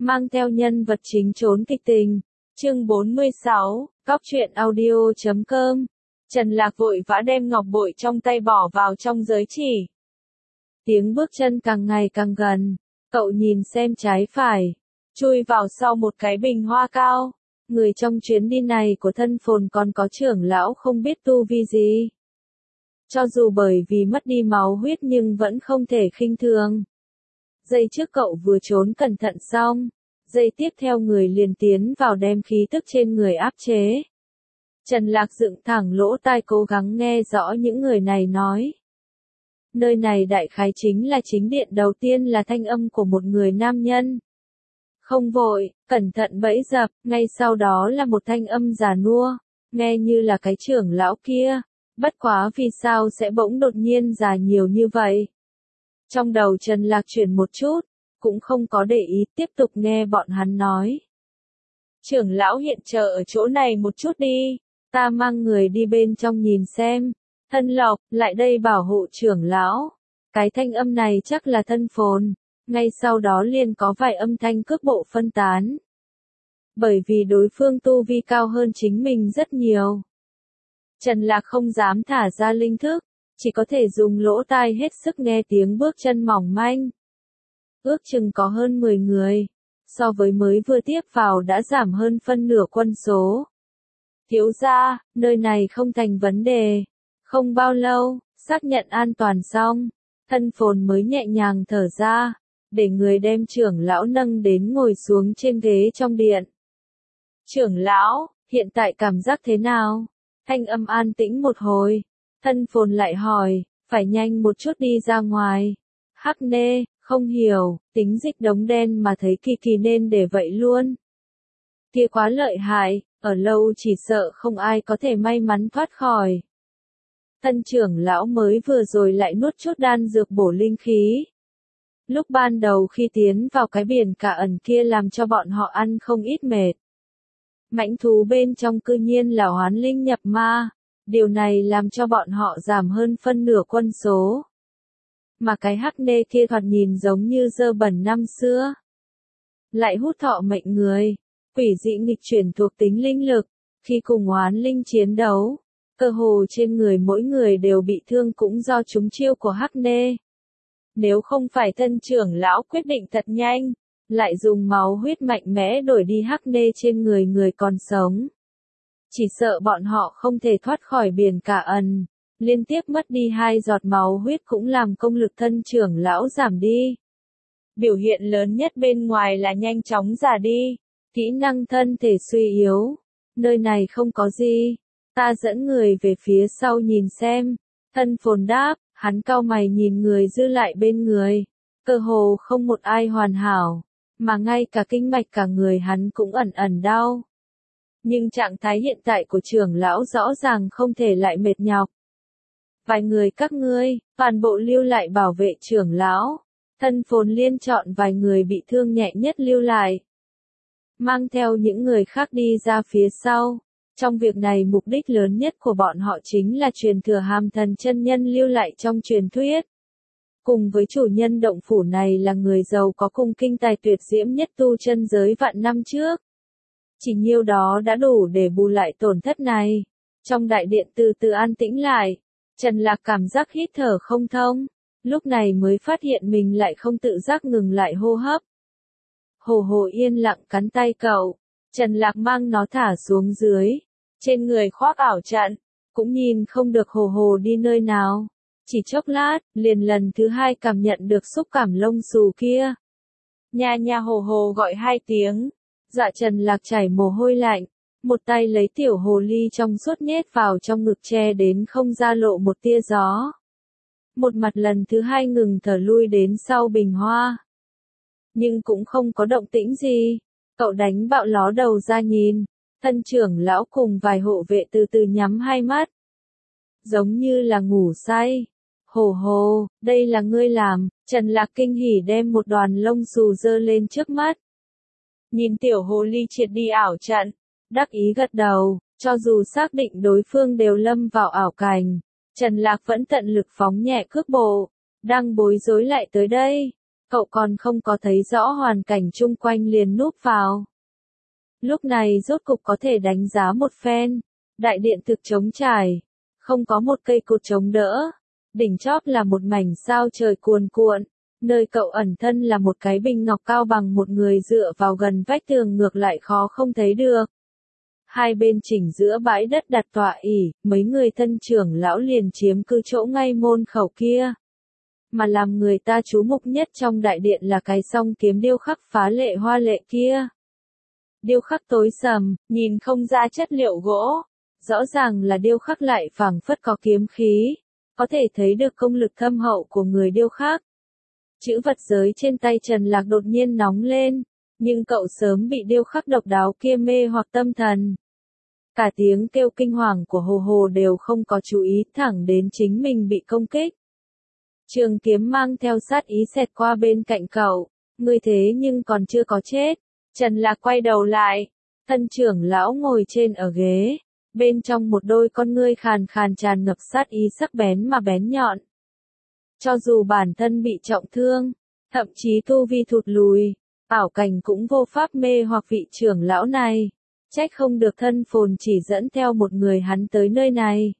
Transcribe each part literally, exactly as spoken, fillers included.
mang theo nhân vật chính trốn kịch tình. Chương bốn mươi sáu, Cóc truyện audio chấm com. Trần Lạc vội vã đem ngọc bội trong tay bỏ vào trong giới chỉ. Tiếng bước chân càng ngày càng gần, cậu nhìn xem trái phải, chui vào sau một cái bình hoa cao. Người trong chuyến đi này của thân phồn còn có trưởng lão không biết tu vi gì. Cho dù bởi vì mất đi máu huyết nhưng vẫn không thể khinh thường. Giây trước cậu vừa trốn cẩn thận xong, giây tiếp theo người liền tiến vào đem khí tức trên người áp chế. Trần Lạc dựng thẳng lỗ tai cố gắng nghe rõ những người này nói. Nơi này đại khái chính là chính điện, đầu tiên là thanh âm của một người nam nhân. Không vội, cẩn thận bẫy dập, ngay sau đó là một thanh âm già nua, nghe như là cái trưởng lão kia, bất quá vì sao sẽ bỗng đột nhiên già nhiều như vậy. Trong đầu Trần Lạc chuyển một chút, cũng không có để ý, tiếp tục nghe bọn hắn nói. Trưởng lão hiện chờ ở chỗ này một chút đi, ta mang người đi bên trong nhìn xem. Thân Lộc, lại đây bảo hộ trưởng lão. Cái thanh âm này chắc là thân phồn. Ngay sau đó liền có vài âm thanh cước bộ phân tán. Bởi vì đối phương tu vi cao hơn chính mình rất nhiều. Trần Lạc không dám thả ra linh thức, chỉ có thể dùng lỗ tai hết sức nghe tiếng bước chân mỏng manh. Ước chừng có hơn mười người, so với mới vừa tiếp vào đã giảm hơn phân nửa quân số. Thiếu gia, nơi này không thành vấn đề. Không bao lâu, xác nhận an toàn xong, thân phồn mới nhẹ nhàng thở ra, để người đem trưởng lão nâng đến ngồi xuống trên ghế trong điện. Trưởng lão, hiện tại cảm giác thế nào? Thanh âm an tĩnh một hồi, thân phồn lại hỏi, phải nhanh một chút đi ra ngoài. Hắc nê, không hiểu, tính dịch đống đen mà thấy kỳ kỳ nên để vậy luôn. Kia quá lợi hại, ở lâu chỉ sợ không ai có thể may mắn thoát khỏi. Thân trưởng lão mới vừa rồi lại nuốt chút đan dược bổ linh khí. Lúc ban đầu khi tiến vào cái biển cả ẩn kia làm cho bọn họ ăn không ít mệt. Mãnh thú bên trong cư nhiên là hoán linh nhập ma, điều này làm cho bọn họ giảm hơn phân nửa quân số. Mà cái hắc nê kia thoạt nhìn giống như dơ bẩn năm xưa. Lại hút thọ mệnh người, quỷ dị nghịch chuyển thuộc tính linh lực, khi cùng hoán linh chiến đấu. Cơ hồ trên người mỗi người đều bị thương cũng do trúng chiêu của hắc nê. Nếu không phải thân trưởng lão quyết định thật nhanh, lại dùng máu huyết mạnh mẽ đổi đi hắc nê trên người người còn sống. Chỉ sợ bọn họ không thể thoát khỏi biển cả ẩn, liên tiếp mất đi hai giọt máu huyết cũng làm công lực thân trưởng lão giảm đi. Biểu hiện lớn nhất bên ngoài là nhanh chóng già đi, kỹ năng thân thể suy yếu, nơi này không có gì. Ta dẫn người về phía sau nhìn xem. Thân phồn đáp, hắn cau mày nhìn người dư lại bên người. Cơ hồ không một ai hoàn hảo, mà ngay cả kinh mạch cả người hắn cũng ẩn ẩn đau. Nhưng trạng thái hiện tại của trưởng lão rõ ràng không thể lại mệt nhọc. Vài người các ngươi, toàn bộ lưu lại bảo vệ trưởng lão. Thân phồn liên chọn vài người bị thương nhẹ nhất lưu lại. Mang theo những người khác đi ra phía sau. Trong việc này mục đích lớn nhất của bọn họ chính là truyền thừa hàm thần chân nhân lưu lại trong truyền thuyết. Cùng với chủ nhân động phủ này là người giàu có cùng kinh tài tuyệt diễm nhất tu chân giới vạn năm trước. Chỉ nhiêu đó đã đủ để bù lại tổn thất này. Trong đại điện từ từ an tĩnh lại, Trần Lạc cảm giác hít thở không thông, lúc này mới phát hiện mình lại không tự giác ngừng lại hô hấp. Hồ hồ yên lặng cắn tay cậu, Trần Lạc mang nó thả xuống dưới. Trên người khoác ảo trận, cũng nhìn không được hồ hồ đi nơi nào. Chỉ chốc lát, liền lần thứ hai cảm nhận được xúc cảm lông xù kia. Nha nha hồ hồ gọi hai tiếng, dạ Trần Lạc chảy mồ hôi lạnh, một tay lấy tiểu hồ ly trong suốt nhét vào trong ngực che đến không ra lộ một tia gió. Một mặt lần thứ hai ngừng thở lui đến sau bình hoa. Nhưng cũng không có động tĩnh gì, cậu đánh bạo ló đầu ra nhìn. Thân trưởng lão cùng vài hộ vệ từ từ nhắm hai mắt. Giống như là ngủ say. Hồ hồ, đây là ngươi làm. Trần Lạc kinh hỉ đem một đoàn lông xù dơ lên trước mắt. Nhìn tiểu hồ ly triệt đi ảo trận, đắc ý gật đầu, cho dù xác định đối phương đều lâm vào ảo cảnh. Trần Lạc vẫn tận lực phóng nhẹ cước bộ, đang bối rối lại tới đây. cậu còn không có thấy rõ hoàn cảnh chung quanh liền núp vào. Lúc này rốt cục có thể đánh giá một phen, đại điện thực trống trải, không có một cây cột chống đỡ, đỉnh chóp là một mảnh sao trời cuồn cuộn, nơi cậu ẩn thân là một cái bình ngọc cao bằng một người dựa vào gần vách tường ngược lại khó không thấy được. Hai bên chỉnh giữa bãi đất đặt tọa ỷ, mấy người thân trưởng lão liền chiếm cứ chỗ ngay môn khẩu kia. Mà làm người ta chú mục nhất trong đại điện là cái song kiếm điêu khắc phá lệ hoa lệ kia. Điêu khắc tối sầm, nhìn không ra chất liệu gỗ, rõ ràng là điêu khắc lại phảng phất có kiếm khí, có thể thấy được công lực thâm hậu của người điêu khắc. Chữ vật giới trên tay Trần Lạc đột nhiên nóng lên, nhưng cậu sớm bị điêu khắc độc đáo kia mê hoặc tâm thần. Cả tiếng kêu kinh hoàng của Hồ Hồ đều không có chú ý thẳng đến chính mình bị công kích. Trường kiếm mang theo sát ý xẹt qua bên cạnh cậu, ngươi thế nhưng còn chưa có chết. Trần Lạc quay đầu lại, thân trưởng lão ngồi trên ở ghế, bên trong một đôi con ngươi khàn khàn tràn ngập sát ý sắc bén mà bén nhọn. Cho dù bản thân bị trọng thương, thậm chí tu vi thụt lùi, ảo cảnh cũng vô pháp mê hoặc vị trưởng lão này, trách không được thân phồn chỉ dẫn theo một người hắn tới nơi này.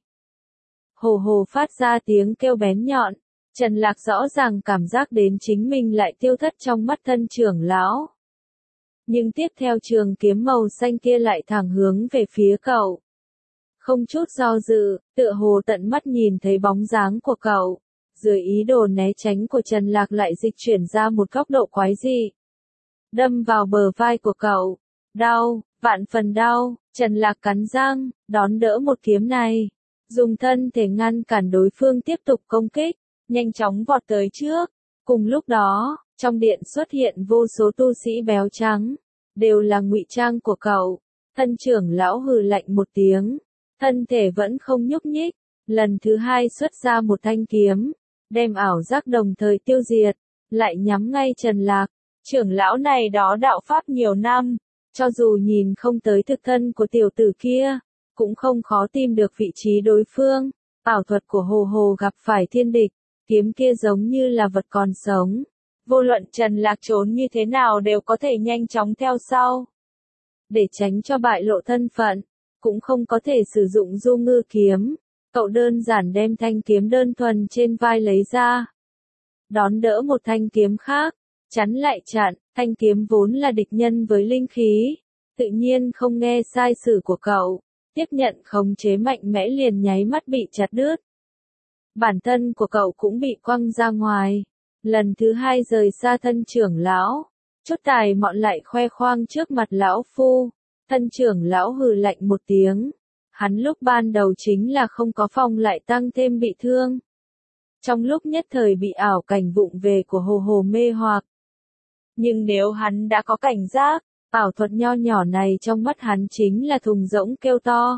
Hồ Hồ phát ra tiếng kêu bén nhọn, Trần Lạc rõ ràng cảm giác đến chính mình lại tiêu thất trong mắt thân trưởng lão. Nhưng tiếp theo trường kiếm màu xanh kia lại thẳng hướng về phía cậu. Không chút do dự, tựa hồ tận mắt nhìn thấy bóng dáng của cậu. Dưới ý đồ né tránh của Trần Lạc lại dịch chuyển ra một góc độ quái dị. Đâm vào bờ vai của cậu. Đau, vạn phần đau, Trần Lạc cắn răng, đón đỡ một kiếm này. Dùng thân thể ngăn cản đối phương tiếp tục công kích, nhanh chóng vọt tới trước. Cùng lúc đó, trong điện xuất hiện vô số tu sĩ béo trắng, đều là ngụy trang của cậu. Thân trưởng lão hừ lạnh một tiếng, thân thể vẫn không nhúc nhích, lần thứ hai xuất ra một thanh kiếm, đem ảo giác đồng thời tiêu diệt, lại nhắm ngay Trần Lạc. Trưởng lão này đó đạo pháp nhiều năm, cho dù nhìn không tới thực thân của tiểu tử kia, cũng không khó tìm được vị trí đối phương. Ảo thuật của Hồ Hồ gặp phải thiên địch, kiếm kia giống như là vật còn sống. Vô luận Trần Lạc trốn như thế nào đều có thể nhanh chóng theo sau. Để tránh cho bại lộ thân phận, cũng không có thể sử dụng du ngư kiếm. Cậu đơn giản đem thanh kiếm đơn thuần trên vai lấy ra. Đón đỡ một thanh kiếm khác, chắn lại chặn, thanh kiếm vốn là địch nhân với linh khí. Tự nhiên không nghe sai sử của cậu, tiếp nhận khống chế mạnh mẽ liền nháy mắt bị chặt đứt. Bản thân của cậu cũng bị quăng ra ngoài. Lần thứ hai rời xa thân trưởng lão, chút tài mọn lại khoe khoang trước mặt lão phu. Thân trưởng lão hừ lạnh một tiếng. Hắn lúc ban đầu chính là không có phòng lại tăng thêm bị thương. Trong lúc nhất thời bị ảo cảnh vụng về của Hồ Hồ mê hoặc. Nhưng nếu hắn đã có cảnh giác, ảo thuật nho nhỏ này trong mắt hắn chính là thùng rỗng kêu to.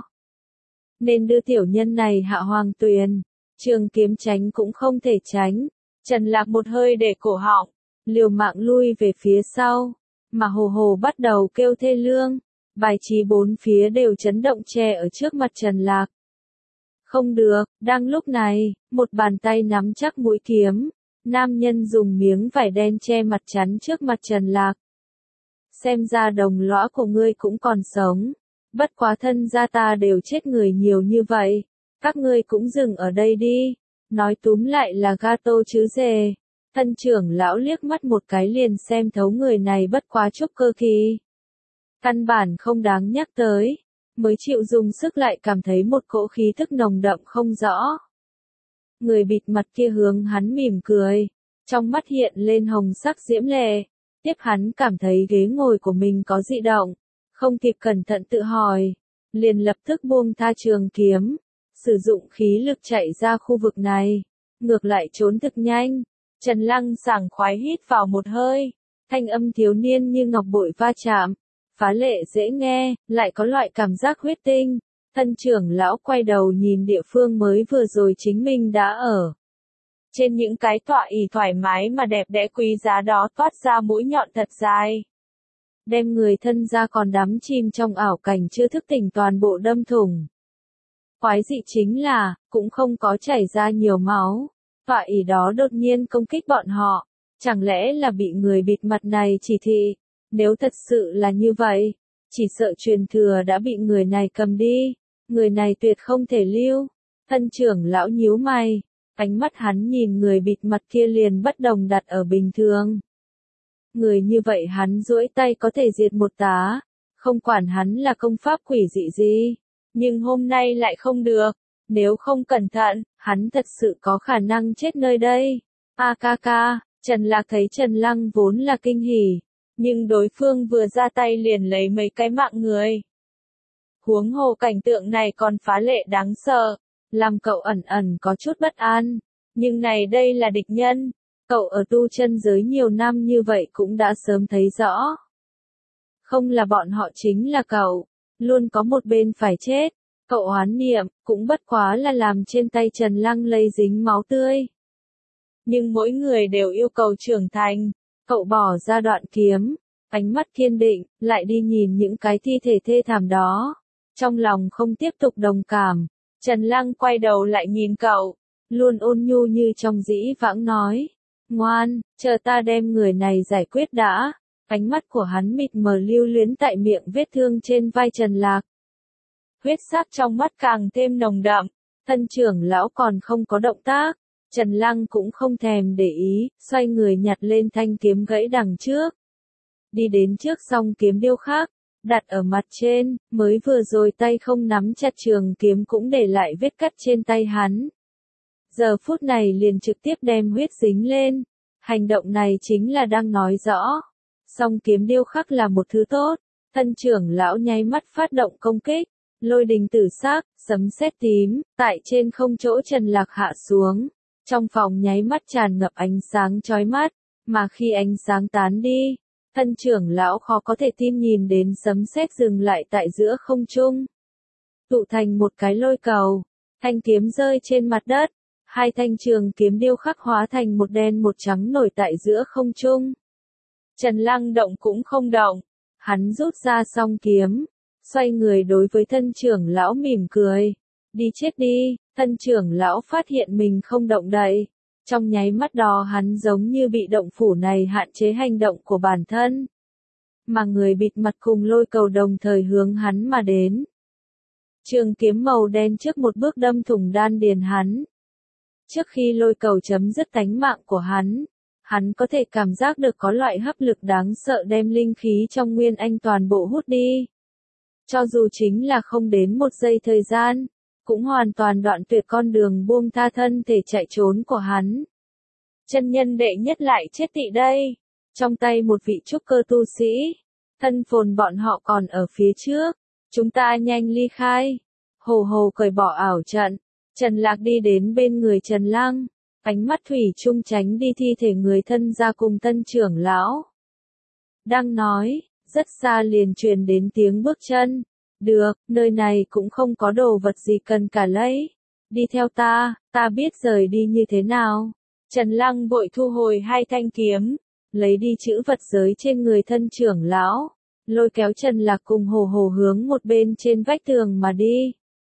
Nên đưa tiểu nhân này hạ hoàng tuyền, trường kiếm tránh cũng không thể tránh. Trần Lạc một hơi để cổ họng, liều mạng lui về phía sau, mà Hồ Hồ bắt đầu kêu thê lương. Bài trí bốn phía đều chấn động che ở trước mặt Trần Lạc. Không được, đang lúc này, một bàn tay nắm chắc mũi kiếm, nam nhân dùng miếng vải đen che mặt chắn trước mặt Trần Lạc. Xem ra đồng lõa của ngươi cũng còn sống, bất quá thân gia ta đều chết người nhiều như vậy, các ngươi cũng dừng ở đây đi, nói túm lại là gato chứ dề. Thân trưởng lão liếc mắt một cái liền xem thấu người này bất quá trúc cơ kỳ. Căn bản không đáng nhắc tới, mới chịu dùng sức lại cảm thấy một cỗ khí thức nồng đậm không rõ. Người bịt mặt kia hướng hắn mỉm cười, trong mắt hiện lên hồng sắc diễm lệ, tiếp hắn cảm thấy ghế ngồi của mình có dị động, không kịp cẩn thận tự hỏi, liền lập tức buông tha trường kiếm, sử dụng khí lực chạy ra khu vực này, ngược lại trốn thực nhanh. Trần Lăng sảng khoái hít vào một hơi, thanh âm thiếu niên như ngọc bội va chạm. Phá lệ dễ nghe, lại có loại cảm giác huyết tinh. Thân trưởng lão quay đầu nhìn địa phương mới vừa rồi chính mình đã ở. Trên những cái tọa ỷ thoải mái mà đẹp đẽ quý giá đó toát ra mũi nhọn thật dài. Đem người thân ra còn đắm chìm trong ảo cảnh chưa thức tỉnh toàn bộ đâm thủng. Quái dị chính là, cũng không có chảy ra nhiều máu. Tọa ỷ đó đột nhiên công kích bọn họ. Chẳng lẽ là bị người bịt mặt này chỉ thị? Nếu thật sự là như vậy, chỉ sợ truyền thừa đã bị người này cầm đi. Người này tuyệt không thể lưu. Thân trưởng lão nhíu mày. Ánh mắt hắn nhìn người bịt mặt kia liền bất đồng đặt ở bình thường. Người như vậy hắn duỗi tay có thể diệt một tá. Không quản hắn là công pháp quỷ dị gì. Nhưng hôm nay lại không được. Nếu không cẩn thận, hắn thật sự có khả năng chết nơi đây. A ca ca, Trần Lạc thấy Trần Lăng vốn là kinh hỉ. Nhưng đối phương vừa ra tay liền lấy mấy cái mạng người. Huống hồ cảnh tượng này còn phá lệ đáng sợ. Làm cậu ẩn ẩn có chút bất an. Nhưng này đây là địch nhân. Cậu ở tu chân giới nhiều năm như vậy cũng đã sớm thấy rõ. Không là bọn họ chính là cậu. Luôn có một bên phải chết. Cậu oán niệm, cũng bất quá là làm trên tay Trần Lăng lây dính máu tươi. Nhưng mỗi người đều yêu cầu trưởng thành. Cậu bỏ ra đoạn kiếm. Ánh mắt kiên định, lại đi nhìn những cái thi thể thê thảm đó. Trong lòng không tiếp tục đồng cảm. Trần Lăng quay đầu lại nhìn cậu. Luôn ôn nhu như trong dĩ vãng nói. Ngoan, chờ ta đem người này giải quyết đã. Ánh mắt của hắn mịt mờ lưu luyến tại miệng vết thương trên vai Trần Lạc. Huyết sắc trong mắt càng thêm nồng đậm. Thân trưởng lão còn không có động tác. Trần Lăng cũng không thèm để ý, xoay người nhặt lên thanh kiếm gãy đằng trước. Đi đến trước song kiếm điêu khắc, đặt ở mặt trên, mới vừa rồi tay không nắm chặt trường kiếm cũng để lại vết cắt trên tay hắn. Giờ phút này liền trực tiếp đem huyết dính lên. Hành động này chính là đang nói rõ. Song kiếm điêu khắc là một thứ tốt. Thân trưởng lão nháy mắt phát động công kích. Lôi đình tử sắc, sấm sét tím, tại trên không chỗ Trần Lạc hạ xuống. Trong phòng nháy mắt tràn ngập ánh sáng chói mắt, mà khi ánh sáng tán đi, thân trưởng lão khó có thể tin nhìn đến sấm sét dừng lại tại giữa không trung. Tụ thành một cái lôi cầu, thanh kiếm rơi trên mặt đất, hai thanh trường kiếm điêu khắc hóa thành một đen một trắng nổi tại giữa không trung. Trần Lăng động cũng không động, hắn rút ra song kiếm. Xoay người đối với thân trưởng lão mỉm cười. Đi chết đi, thân trưởng lão phát hiện mình không động đậy. Trong nháy mắt đó hắn giống như bị động phủ này hạn chế hành động của bản thân. Mà người bịt mặt cùng lôi cầu đồng thời hướng hắn mà đến. Trường kiếm màu đen trước một bước đâm thủng đan điền hắn. Trước khi lôi cầu chấm dứt tánh mạng của hắn, hắn có thể cảm giác được có loại hấp lực đáng sợ đem linh khí trong nguyên anh toàn bộ hút đi. Cho dù chính là không đến một giây thời gian, cũng hoàn toàn đoạn tuyệt con đường buông tha thân thể chạy trốn của hắn. Chân nhân đệ nhất lại chết tị đây. Trong tay một vị trúc cơ tu sĩ. Thân phồn bọn họ còn ở phía trước. Chúng ta nhanh ly khai. Hồ hồ cởi bỏ ảo trận. Trần Lạc đi đến bên người Trần Lăng. Ánh mắt thủy chung tránh đi thi thể người thân ra cùng tân trưởng lão. Đang nói. Rất xa liền truyền đến tiếng bước chân. Được, nơi này cũng không có đồ vật gì cần cả lấy. Đi theo ta, ta biết rời đi như thế nào. Trần Lăng vội thu hồi hai thanh kiếm. Lấy đi chữ vật giới trên người thân trưởng lão. Lôi kéo Trần Lạc cùng hồ hồ hướng một bên trên vách tường mà đi.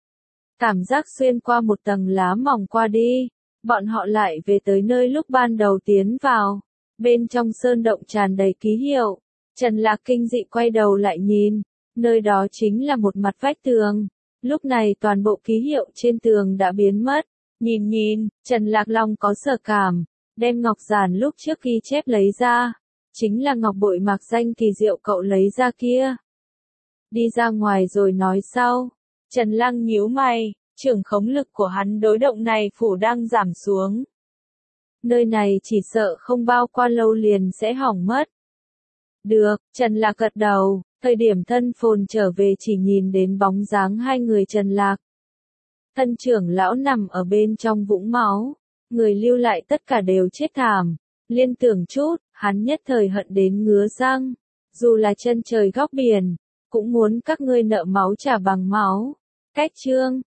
Cảm giác xuyên qua một tầng lá mỏng qua đi. Bọn họ lại về tới nơi lúc ban đầu tiến vào. Bên trong sơn động tràn đầy ký hiệu. Trần Lạc kinh dị quay đầu lại nhìn, nơi đó chính là một mặt vách tường. Lúc này toàn bộ ký hiệu trên tường đã biến mất. Nhìn nhìn, Trần Lạc lòng có sở cảm, đem ngọc giản lúc trước ghi chép lấy ra. Chính là ngọc bội mạc danh kỳ diệu cậu lấy ra kia. Đi ra ngoài rồi nói sau. Trần Lăng nhíu mày, trưởng khống lực của hắn đối động này phủ đang giảm xuống. Nơi này chỉ sợ không bao qua lâu liền sẽ hỏng mất. Được, Trần Lạc gật đầu, thời điểm thân phồn trở về chỉ nhìn đến bóng dáng hai người Trần Lạc. Thân trưởng lão nằm ở bên trong vũng máu, người lưu lại tất cả đều chết thảm. Liên tưởng chút, hắn nhất thời hận đến ngứa răng. Dù là chân trời góc biển, cũng muốn các ngươi nợ máu trả bằng máu. Cách chương